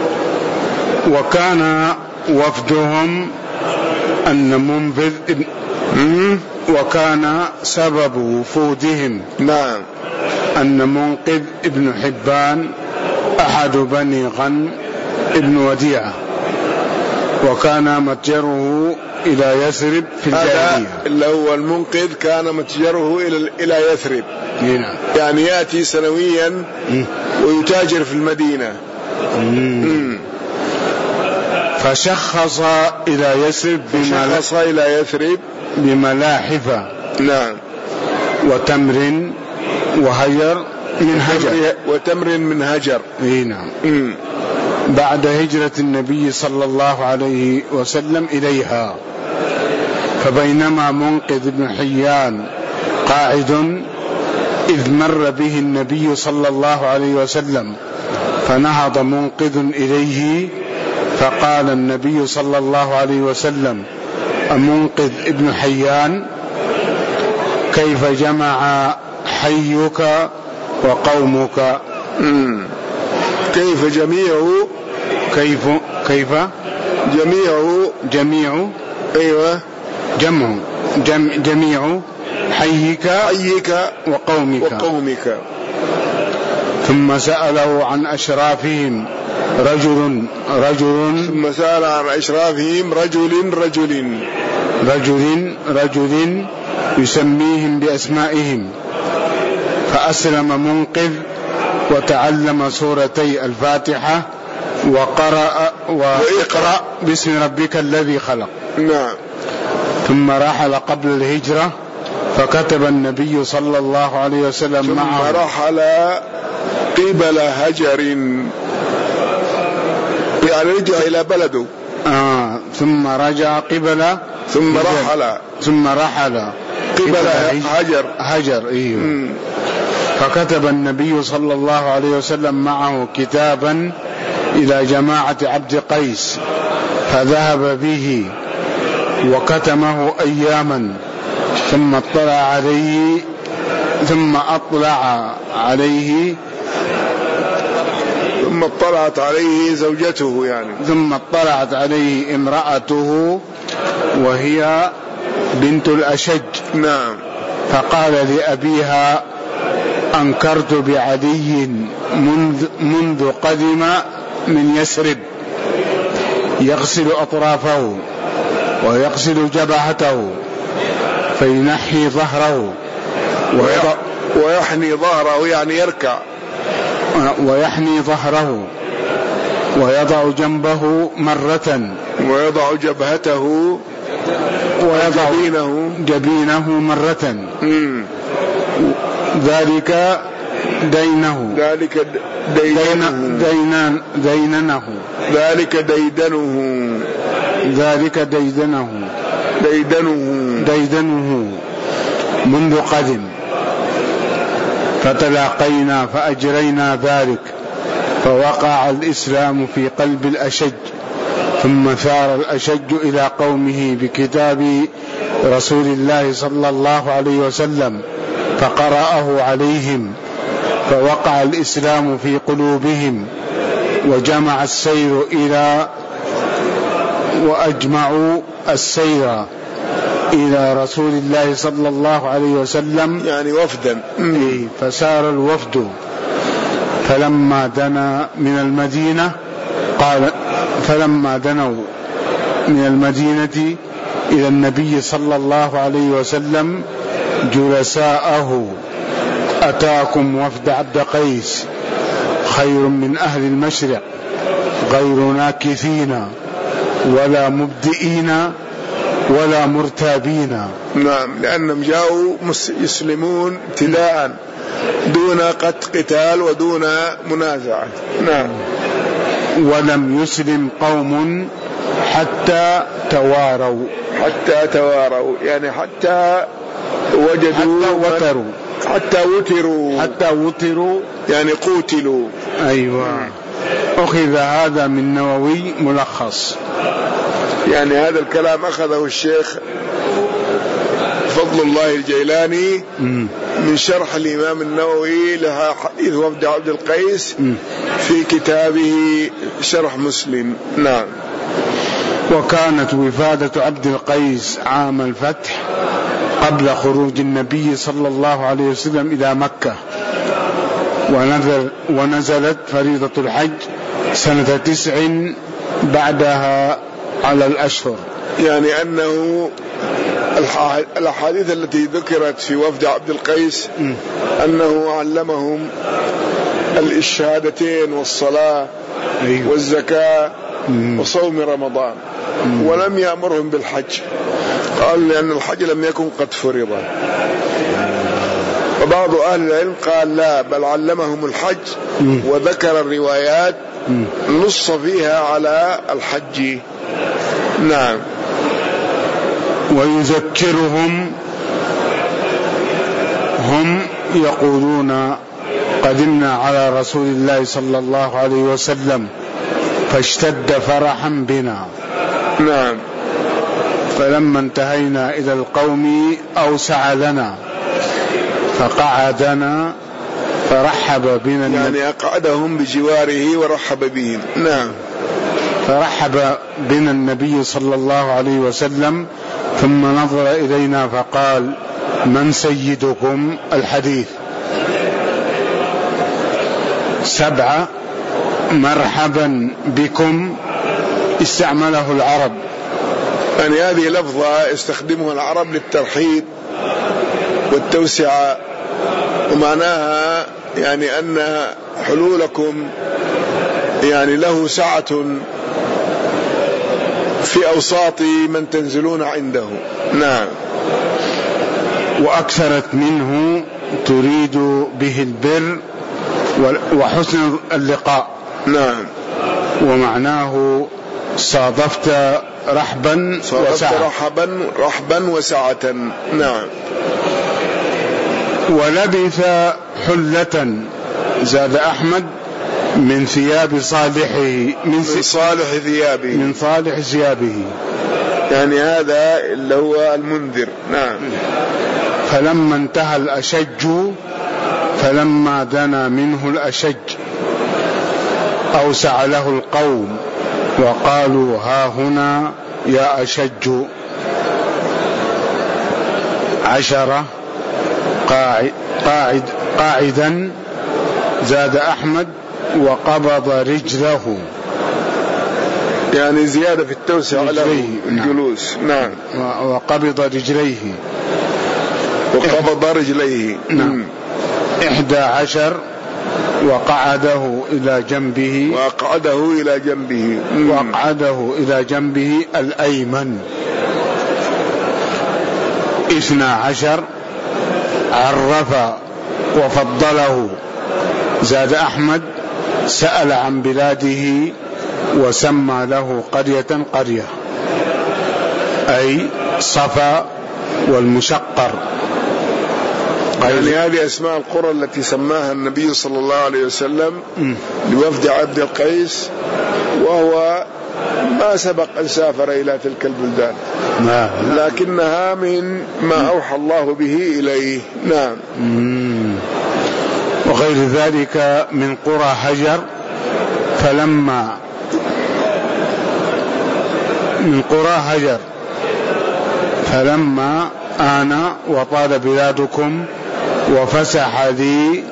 وكان وفدهم أن منفذ ابن وكان سبب وفودهم نعم أن منقذ ابن حبان أحد بني غنم ابن وديعة، وكان متجره إلى يثرب في الجاهلية. اللي هو المنقذ كان متجره إلى إلى يثرب. نعم. يعني يأتي سنويا ويتاجر في المدينة. مم. فشخص إلى يثرب فشخص إلى يثرب بملاحفة. نعم. وتمر وهجر من هجر وتمر من هجر. نعم. بعد هجرة النبي صلى الله عليه وسلم إليها. فبينما منقذ بن حيان قاعد إذ مر به النبي صلى الله عليه وسلم، فنهض منقذ إليه فقال النبي صلى الله عليه وسلم: أمنقذ ابن حيان؟ كيف جمع حيك وقومك؟ مم. كيف جميعه كيف كيف جميعه جميع أيوة جمع جم جميع حيك, حيك وقومك, وقومك. ثم سأله عن أشرافهم رجل رجل ثم سأل عن أشرافهم رجل رجل رجل رجل يسميهم بأسمائهم، فأسلم منقذ وتعلم سورتي الفاتحة وقرأ وإقرأ باسم ربك الذي خلق. نعم. ثم رحل قبل الهجرة فكتب النبي صلى الله عليه وسلم ثم معه. ثم رحل قبل هجر، يعني رجع إلى بلده. آه ثم رجع قبل ثم رحل ثم رحل قبل هجر هجر إيه. فكتب النبي صلى الله عليه وسلم معه كتابا إلى جماعة عبد قيس، فذهب به وكتمه أياما، ثم اطلع عليه ثم أطلع عليه ثم اطلعت عليه زوجته يعني ثم اطلعت عليه امرأته وهي بنت الأشج. نعم. فقال لأبيها: أنكرت بعلي منذ, منذ قدم من يثرب يغسل أطرافه ويغسل جبهته فينحي ظهره ويحني ظهره يعني يركع ويحني ظهره ويضع جنبه مرة ويضع جبهته ويضع جبينه, جبينه مرة. مم. ذلك دينه ذلك ديدنه دينان ديننه ذلك ديدنه ذلك ديدنه ديدنه ديدنه منذ قدم. فتلاقينا فأجرينا ذلك، فوقع الإسلام في قلب الأشج، ثم ثار الأشج إلى قومه بكتاب رسول الله صلى الله عليه وسلم فقرأه عليهم، فوقع الإسلام في قلوبهم، وجمع السير إلى وأجمعوا السير إلى رسول الله صلى الله عليه وسلم، يعني وفدا. إيه فسار الوفد. فلما دنا من المدينة قال فلما دنوا من المدينة إلى النبي صلى الله عليه وسلم جلساءه: أتاكم وفد عبد قيس خير من أهل المشرق، غير ناكثين ولا مبدئين ولا مرتابين. نعم، لأنهم جاءوا يسلمون ابتداء دون قتال ودون منازعة. نعم. ولم يسلم قوم حتى تواروا حتى تواروا يعني حتى وجدوا حتى وتروا حتى وتروا حتى وتروا يعني قوتلوا. أيوة. أخذ هذا من نووي ملخص، يعني هذا الكلام أخذه الشيخ فضل الله الجيلاني من شرح الإمام النووي لها حديث وفد عبد القيس في كتابه شرح مسلم. نعم. وكانت وفادة عبد القيس عام الفتح قبل خروج النبي صلى الله عليه وسلم إلى مكة، ونزل ونزلت فريضة الحج سنة تسع بعدها على الأشهر. يعني أنه الأحاديث التي ذكرت في وفد عبد القيس م. أنه علمهم الشهادتين والصلاة أيوه. والزكاة م. وصوم رمضان م. ولم يأمرهم بالحج، قال لأن الحج لم يكن قد فرض. وبعض أهل العلم قال لا، بل علمهم الحج م. وذكر الروايات م. نص فيها على الحج. نعم. ويذكرهم، هم يقولون: قدمنا على رسول الله صلى الله عليه وسلم فاشتد فرحا بنا. نعم. فلما انتهينا إلى القوم أوسع لنا فقعدنا فرحب بنا، يعني أقعدهم بجواره ورحب بهم. نعم. فرحب بنا النبي صلى الله عليه وسلم، ثم نظر إلينا فقال: من سيدكم الحديث. سبعة مرحبا بكم استعمله العرب، يعني هذه لفظة استخدمها العرب للترحيب والتوسعة، ومعناها يعني أن حلولكم يعني له سعة في أوساط من تنزلون عنده. نعم. وأكثرت منه تريد به البر وحسن اللقاء. نعم. ومعناه صادفت رحبا وسعة. رحبا رحبا وسعة. نعم. ولبث حلة زاد أحمد من ثياب صالحه، من, من صالح ثيابه، من صالح ثيابه، يعني هذا اللي هو المنذر. نعم. فلما انتهى الأشج، فلما دنا منه الأشج أوسع له القوم وقالوا ها هنا يا أشج. عشرة قاعد قاعد قاعدا زاد أحمد وقبض رجله، يعني زيادة في التوسع له الجلوس. نعم. وقبض رجليه وقبض رجليه. نعم. إحدى عشر وقعده إلى جنبه، وقعده إلى جنبه وقعده إلى جنبه الأيمن. اثنى عشر عرف وفضله زاد أحمد سأل عن بلاده وسمى له قرية قرية، أي صفا والمشقر. يعني هذه أسماء القرى التي سماها النبي صلى الله عليه وسلم لوفد عبد القيس، وهو ما سبق أن سافر إلى تلك البلدان، لكنها من ما أوحى الله به إليه. نعم. وغير ذلك من قرى هجر، فلما من قرى هجر فلما آن وطال بلادكم وفسح ذي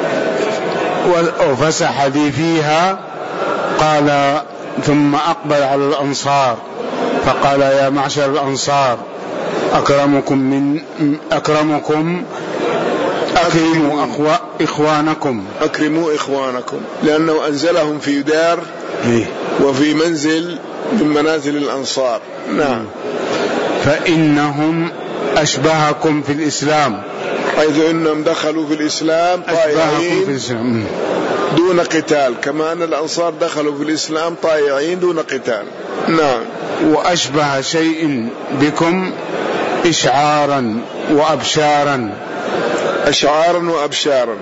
وفسح ذي فيها، قال ثم أقبل على الأنصار فقال يا معشر الأنصار أكرمكم من أكرمكم أكرموا أخو إخوانكم أكرموا إخوانكم، لأنه أنزلهم في دار وفي منزل من منازل الأنصار. نعم. فإنهم أشبهكم في الإسلام، حيث إنهم دخلوا في الإسلام طائعين دون قتال، كما أن الأنصار دخلوا في الإسلام طائعين دون قتال. نعم. وأشبه شيء بكم إشعارا وأبشارا، أشعارا وأبشارا.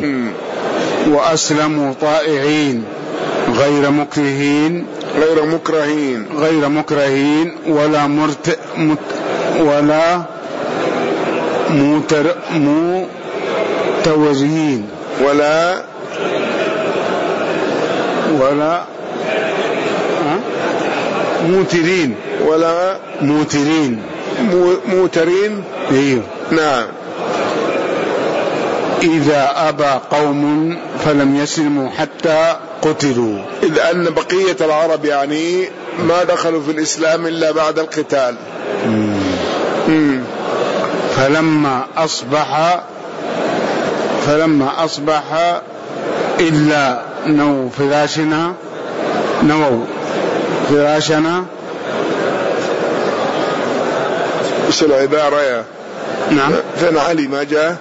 وأسلموا طائعين غير مكرهين غير مكرهين غير مكرهين ولا مرت مت ولا متر متوجهين ولا ولا موترين ولا موترين موترين. ايوه. نعم. إذا أبى قوم فلم يسلموا حتى قتلوا، إذ أن بقية العرب يعني ما دخلوا في الإسلام إلا بعد القتال. مم. مم. فلما أصبح فلما أصبح إلا نو فراشنا نو فراشنا وش العبارة يا نعم. فين علي ما جاء؟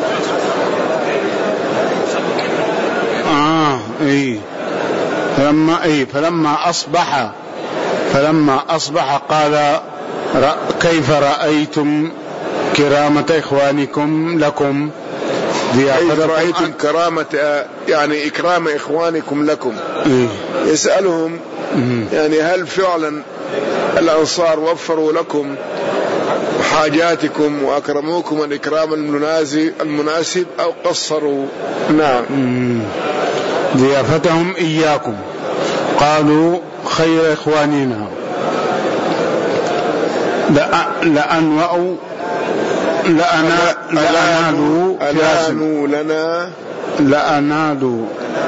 آه إيه. فلما إيه فلما أصبح فلما أصبح قال كيف رأيتم كرامة إخوانكم لكم؟ كيف رأيتم كرامة يعني إكرام إخوانكم لكم؟ إيه؟ يسألهم يعني هل فعلا الأنصار وفروا لكم حاجاتكم وأكرموكم الإكرام المناسب أو قصروا؟ نعم. ضيافتهم إياكم. قالوا خير إخواننا لأنوأوا لأنا لأنالوا ألانوا لنا لأنالوا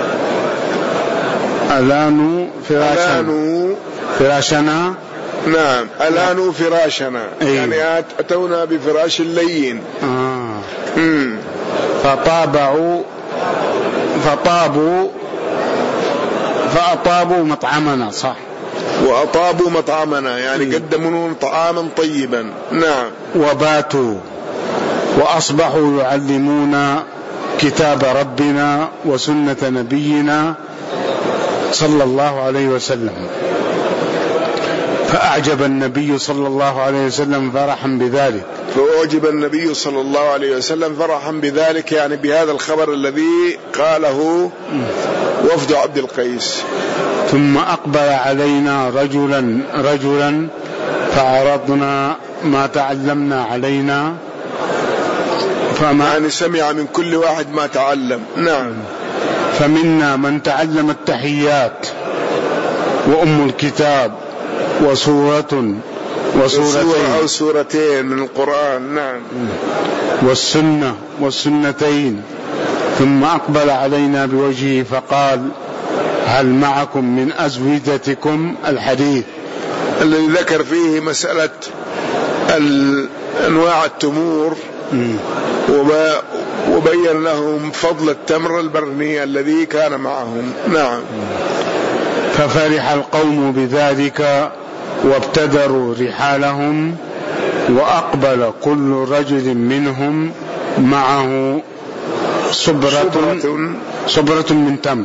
ألانوا فراشنا ألانوا فراشنا نعم ألانوا فراشنا أيوه. يعني أتونا بفراش لين. آه. مم. فطابعوا فطابوا فأطابوا مطعمنا صح، وأطابوا مطعمنا يعني قدموا طعاما طيبا. نعم. وباتوا وأصبحوا يعلمون كتاب ربنا وسنة نبينا صلى الله عليه وسلم، فأعجب النبي صلى الله عليه وسلم فرحا بذلك فأعجب النبي صلى الله عليه وسلم فرحا بذلك يعني بهذا الخبر الذي قاله وفد عبد القيس. ثم أقبل علينا رجلا رجلا فعرضنا ما تعلمنا علينا فما يعني سمع من كل واحد ما تعلم. نعم. فمنا من تعلم التحيات وأم الكتاب وسورة وسورتين أو سورتين من القرآن. نعم. والسنة والسنتين. ثم أقبل علينا بوجهه فقال هل معكم من أزودتكم الحديث الذي ذكر فيه مسألة أنواع التمور وبين لهم فضل التمر البرني الذي كان معهم. نعم. ففرح القوم بذلك وابتدروا رحالهم، وأقبل كل رجل منهم معه صبرة, صبرة من تمر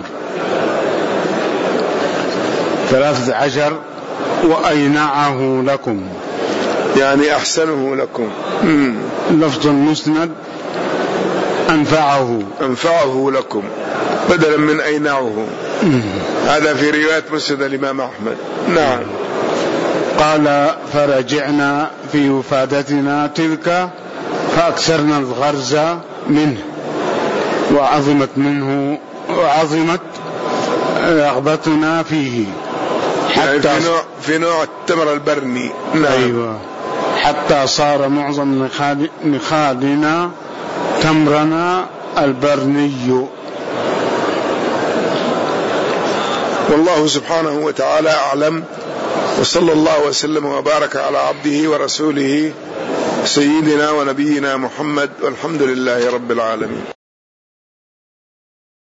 ثلاثة عشر وأينعه لكم يعني أحسنه لكم. مم. لفظ المسند أنفعه أنفعه لكم بدلا من أينعه. هذا في رواية مسند الإمام أحمد. نعم. قال فرجعنا في وفادتنا تلك فأكثرنا الغرز منه وعظمت منه وعظمت رغبتنا فيه حتى يعني في, نوع في نوع التمر البرني. نعم. أيوة. حتى صار معظم نخالنا تمرنا البرني. والله سبحانه وتعالى أعلم، وصلى الله وسلم وبارك على عبده ورسوله سيدنا ونبينا محمد، والحمد لله رب العالمين.